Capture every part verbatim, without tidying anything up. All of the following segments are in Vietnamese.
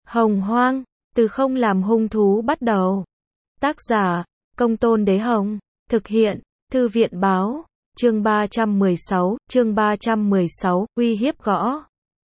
Hồng Hoang, từ không làm hung thú bắt đầu. Tác giả, Công Tôn Đế Hồng. Thực hiện, Thư viện Báo. Chương ba trăm mười sáu, chương ba trăm mười sáu, uy hiếp gõ.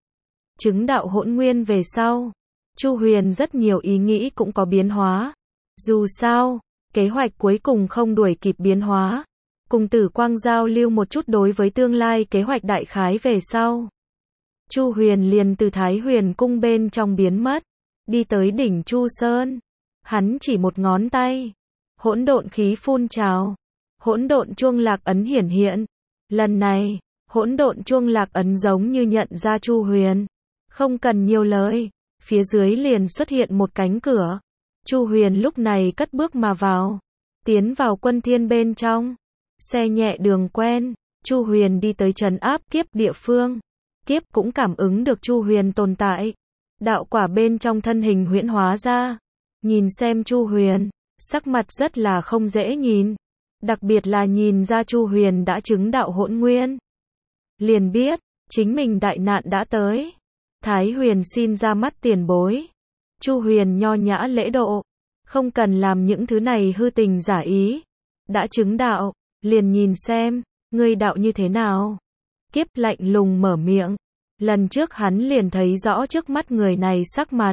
Chứng đạo hỗn nguyên về sau, Chu Huyền rất nhiều ý nghĩ cũng có biến hóa. Dù sao, kế hoạch cuối cùng không đuổi kịp biến hóa. Cùng Tử Quang giao lưu một chút đối với tương lai kế hoạch đại khái về sau. Chu Huyền liền từ Thái Huyền cung bên trong biến mất, đi tới đỉnh Chu Sơn. Hắn chỉ một ngón tay, hỗn độn khí phun trào, hỗn độn chuông lạc ấn hiển hiện. Lần này, hỗn độn chuông lạc ấn giống như nhận ra Chu Huyền, không cần nhiều lời, phía dưới liền xuất hiện một cánh cửa. Chu Huyền lúc này cất bước mà vào, tiến vào quân thiên bên trong. Xe nhẹ đường quen, Chu Huyền đi tới trấn áp kiếp địa phương. Kiếp cũng cảm ứng được Chu Huyền tồn tại. Đạo quả bên trong thân hình huyễn hóa ra. Nhìn xem Chu Huyền, sắc mặt rất là không dễ nhìn. Đặc biệt là nhìn ra Chu Huyền đã chứng đạo hỗn nguyên. Liền biết, chính mình đại nạn đã tới. Thái Huyền xin ra mắt tiền bối. Chu Huyền nho nhã lễ độ, không cần làm những thứ này hư tình giả ý. Đã chứng đạo, liền nhìn xem, ngươi đạo như thế nào. Kiếp lạnh lùng mở miệng. Lần trước hắn liền thấy rõ trước mắt người này sắc mặt.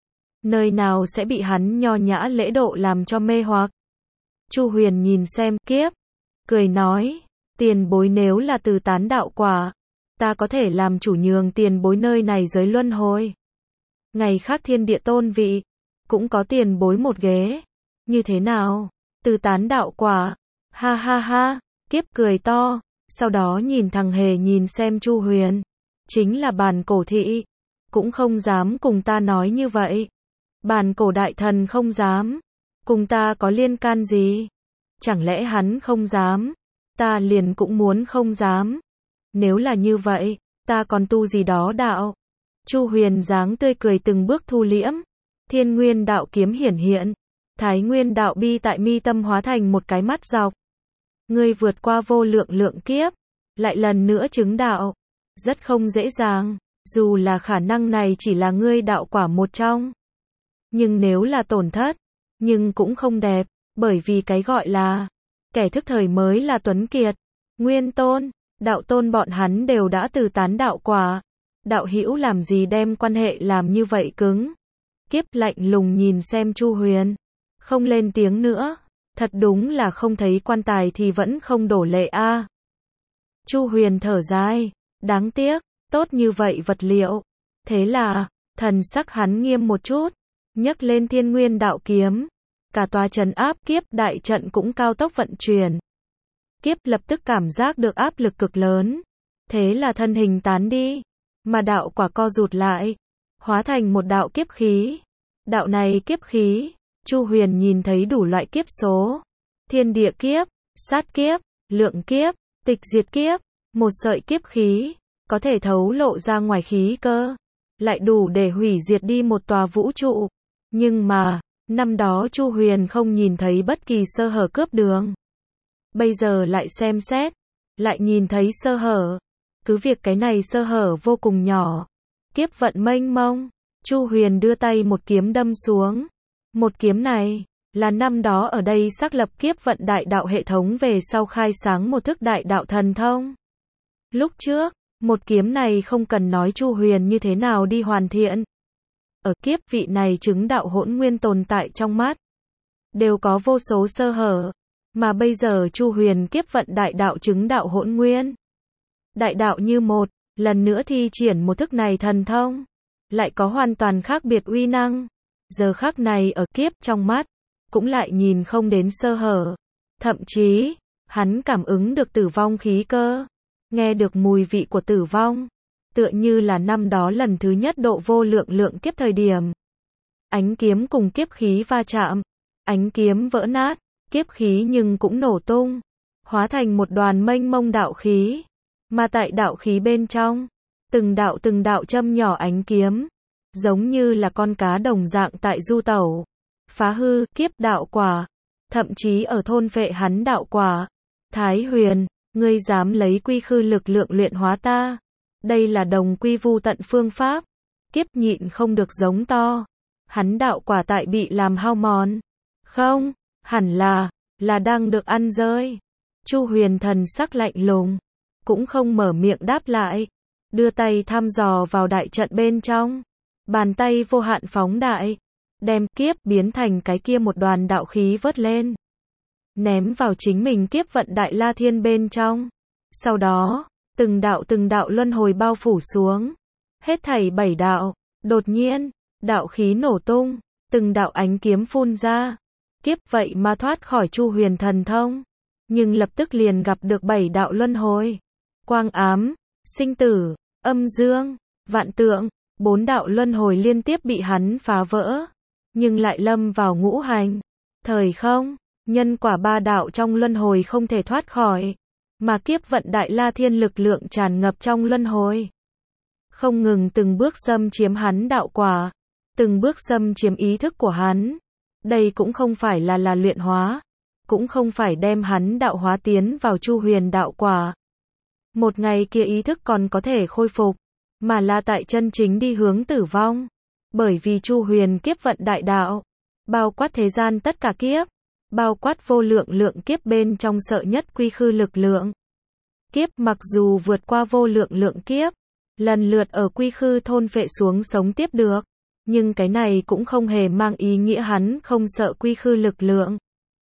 Nơi nào sẽ bị hắn nho nhã lễ độ làm cho mê hoặc. Chu Huyền nhìn xem Kiếp, cười nói, tiền bối nếu là từ tán đạo quả, ta có thể làm chủ nhường tiền bối nơi này giới luân hồi. Ngày khác thiên địa tôn vị, cũng có tiền bối một ghế. Như thế nào? Từ tán đạo quả. Ha ha ha, Kiếp cười to, sau đó nhìn thằng hề nhìn xem Chu Huyền. Chính là Bàn Cổ thị, cũng không dám cùng ta nói như vậy. Bàn Cổ đại thần không dám, cùng ta có liên can gì? Chẳng lẽ hắn không dám, ta liền cũng muốn không dám. Nếu là như vậy, ta còn tu gì đó đạo. Chu Huyền dáng tươi cười từng bước thu liễm. Thiên Nguyên đạo kiếm hiển hiện. Thái Nguyên đạo bi tại mi tâm hóa thành một cái mắt dọc. Ngươi vượt qua vô lượng lượng kiếp, lại lần nữa chứng đạo. Rất không dễ dàng, dù là khả năng này chỉ là ngươi đạo quả một trong. Nhưng nếu là tổn thất, nhưng cũng không đẹp, bởi vì cái gọi là kẻ thức thời mới là tuấn kiệt. Nguyên Tôn, Đạo Tôn bọn hắn đều đã từ tán đạo quả. Đạo hữu làm gì đem quan hệ làm như vậy cứng. Kiếp lạnh lùng nhìn xem Chu Huyền, không lên tiếng nữa. Thật đúng là không thấy quan tài thì vẫn không đổ lệ a. À. Chu Huyền thở dài, đáng tiếc, tốt như vậy vật liệu. Thế là, thần sắc hắn nghiêm một chút, nhấc lên Thiên Nguyên đạo kiếm. Cả tòa trấn áp kiếp đại trận cũng cao tốc vận chuyển. Kiếp lập tức cảm giác được áp lực cực lớn. Thế là thân hình tán đi, mà đạo quả co rụt lại, hóa thành một đạo kiếp khí. Đạo này kiếp khí, Chu Huyền nhìn thấy đủ loại kiếp số. Thiên địa kiếp, sát kiếp, lượng kiếp, tịch diệt kiếp. Một sợi kiếp khí, có thể thấu lộ ra ngoài khí cơ, lại đủ để hủy diệt đi một tòa vũ trụ. Nhưng mà, năm đó Chu Huyền không nhìn thấy bất kỳ sơ hở cướp đường. Bây giờ lại xem xét, lại nhìn thấy sơ hở. Cứ việc cái này sơ hở vô cùng nhỏ. Kiếp vận mênh mông, Chu Huyền đưa tay một kiếm đâm xuống. Một kiếm này, là năm đó ở đây xác lập kiếp vận đại đạo hệ thống về sau khai sáng một thức đại đạo thần thông. Lúc trước, một kiếm này không cần nói Chu Huyền như thế nào đi hoàn thiện. Ở kiếp vị này chứng đạo hỗn nguyên tồn tại trong mắt, đều có vô số sơ hở. Mà bây giờ Chu Huyền kiếp vận đại đạo chứng đạo hỗn nguyên. Đại đạo như một, lần nữa thi triển một thức này thần thông. Lại có hoàn toàn khác biệt uy năng. Giờ khắc này ở kiếp trong mắt, cũng lại nhìn không đến sơ hở. Thậm chí, hắn cảm ứng được tử vong khí cơ. Nghe được mùi vị của tử vong. Tựa như là năm đó lần thứ nhất độ vô lượng lượng kiếp thời điểm. Ánh kiếm cùng kiếp khí va chạm. Ánh kiếm vỡ nát, kiếp khí nhưng cũng nổ tung. Hóa thành một đoàn mênh mông đạo khí. Mà tại đạo khí bên trong, từng đạo từng đạo châm nhỏ ánh kiếm. Giống như là con cá đồng dạng tại du tẩu. Phá hư kiếp đạo quả. Thậm chí ở thôn vệ hắn đạo quả. Thái Huyền, ngươi dám lấy quy khư lực lượng luyện hóa ta. Đây là đồng quy vu tận phương pháp. Kiếp nhịn không được giống to. hắn đạo quả tại bị làm hao mòn. Không, hẳn là, là đang được ăn rơi. Chu Huyền thần sắc lạnh lùng, cũng không mở miệng đáp lại, đưa tay thăm dò vào đại trận bên trong. Bàn tay vô hạn phóng đại, đem kiếp biến thành cái kia một đoàn đạo khí vớt lên, ném vào chính mình kiếp vận đại la thiên bên trong. Sau đó, từng đạo từng đạo luân hồi bao phủ xuống, hết thảy bảy đạo. Đột nhiên, đạo khí nổ tung, từng đạo ánh kiếm phun ra, kiếp vậy mà thoát khỏi Chu Huyền thần thông, nhưng lập tức liền gặp được bảy đạo luân hồi, quang ám, sinh tử, âm dương, vạn tượng. Bốn đạo luân hồi liên tiếp bị hắn phá vỡ, nhưng lại lâm vào ngũ hành, thời không, nhân quả ba đạo trong luân hồi không thể thoát khỏi, mà kiếp vận đại la thiên lực lượng tràn ngập trong luân hồi, không ngừng từng bước xâm chiếm hắn đạo quả, từng bước xâm chiếm ý thức của hắn. Đây cũng không phải là là luyện hóa, cũng không phải đem hắn đạo hóa tiến vào Chu Huyền đạo quả. Một ngày kia ý thức còn có thể khôi phục, mà là tại chân chính đi hướng tử vong. Bởi vì Chu Huyền kiếp vận đại đạo, bao quát thế gian tất cả kiếp, bao quát vô lượng lượng kiếp bên trong sợ nhất quy khư lực lượng. Kiếp mặc dù vượt qua vô lượng lượng kiếp, lần lượt ở quy khư thôn phệ xuống sống tiếp được, nhưng cái này cũng không hề mang ý nghĩa hắn không sợ quy khư lực lượng.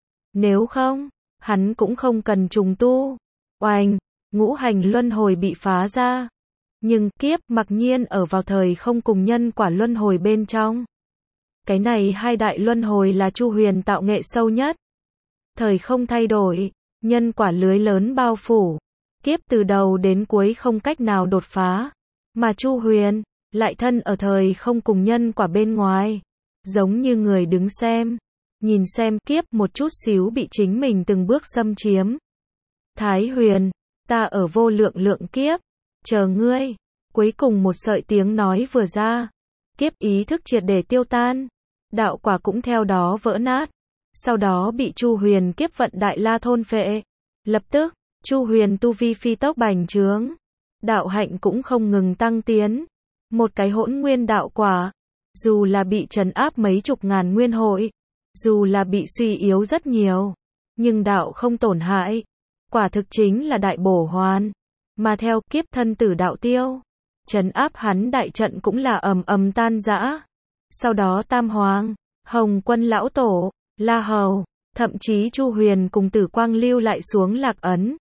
Nếu không, hắn cũng không cần trùng tu. Oanh, ngũ hành luân hồi bị phá ra. Nhưng kiếp mặc nhiên ở vào thời không cùng nhân quả luân hồi bên trong. Cái này hai đại luân hồi là Chu Huyền tạo nghệ sâu nhất. Thời không thay đổi, nhân quả lưới lớn bao phủ, kiếp từ đầu đến cuối không cách nào đột phá, mà Chu Huyền lại thân ở thời không cùng nhân quả bên ngoài, giống như người đứng xem, nhìn xem kiếp một chút xíu bị chính mình từng bước xâm chiếm. Thái Huyền, ta ở vô lượng lượng kiếp, chờ ngươi. Cuối cùng một sợi tiếng nói vừa ra, kiếp ý thức triệt để tiêu tan, đạo quả cũng theo đó vỡ nát, sau đó bị Chu Huyền kiếp vận đại la thôn phệ. Lập tức, Chu Huyền tu vi phi tốc bành trướng, đạo hạnh cũng không ngừng tăng tiến, một cái hỗn nguyên đạo quả, dù là bị trấn áp mấy chục ngàn nguyên hội, dù là bị suy yếu rất nhiều, nhưng đạo không tổn hại, quả thực chính là đại bổ hoàn. Mà theo kiếp thân tử đạo tiêu, trấn áp hắn đại trận cũng là ầm ầm tan rã. Sau đó Tam Hoàng, Hồng Quân lão tổ, La Hầu, thậm chí Chu Huyền cùng Tử Quang lưu lại xuống lạc ấn,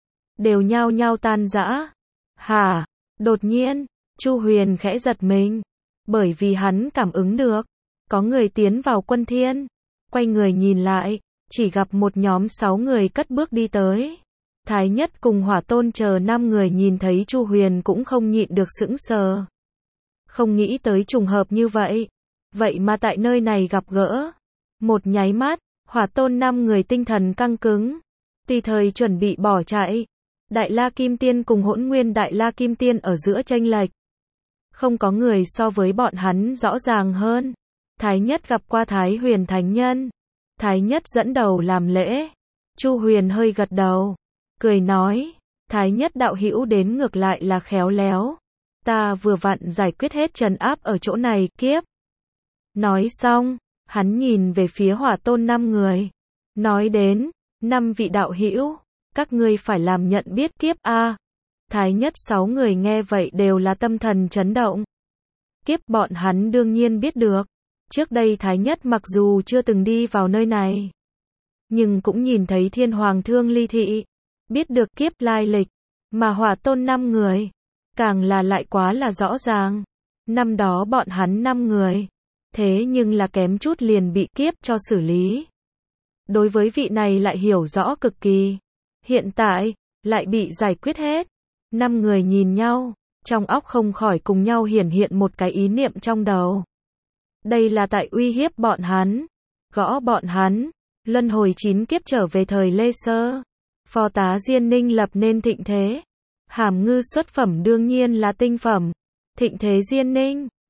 đều nhao nhao tan rã. Hả? Đột nhiên, Chu Huyền khẽ giật mình, bởi vì hắn cảm ứng được, có người tiến vào quân thiên. Quay người nhìn lại, chỉ gặp một nhóm sáu người cất bước đi tới. Thái Nhất cùng Hỏa Tôn chờ năm người nhìn thấy Chu Huyền cũng không nhịn được sững sờ. Không nghĩ tới trùng hợp như vậy. Vậy mà tại nơi này gặp gỡ. Một nháy mắt, Hỏa Tôn năm người tinh thần căng cứng, tùy thời chuẩn bị bỏ chạy. Đại La Kim Tiên cùng Hỗn Nguyên Đại La Kim Tiên ở giữa chênh lệch, không có người so với bọn hắn rõ ràng hơn. Thái Nhất gặp qua Thái Huyền Thánh Nhân. Thái Nhất dẫn đầu làm lễ. Chu Huyền hơi gật đầu, cười nói, Thái Nhất đạo hữu đến ngược lại là khéo léo. Ta vừa vặn giải quyết hết trấn áp ở chỗ này, kiếp. Nói xong, hắn nhìn về phía Hỏa Tôn năm người, nói đến, năm vị đạo hữu, các ngươi phải làm nhận biết kiếp a. Thái Nhất sáu người nghe vậy đều là tâm thần chấn động. Kiếp bọn hắn đương nhiên biết được. Trước đây Thái Nhất mặc dù chưa từng đi vào nơi này, nhưng cũng nhìn thấy Thiên Hoàng Thương Ly Thị, biết được kiếp lai lịch, mà Hỏa Tôn năm người, càng là lại quá là rõ ràng. Năm đó bọn hắn năm người, thế nhưng là kém chút liền bị kiếp cho xử lý. Đối với vị này lại hiểu rõ cực kỳ, hiện tại, lại bị giải quyết hết. Năm người nhìn nhau, trong óc không khỏi cùng nhau hiển hiện một cái ý niệm trong đầu. Đây là tại uy hiếp bọn hắn, gõ bọn hắn, luân hồi chín kiếp trở về thời Lê Sơ. Phó tá Diên Ninh lập nên thịnh thế. Hàm Ngư xuất phẩm đương nhiên là tinh phẩm. Thịnh thế Diên Ninh.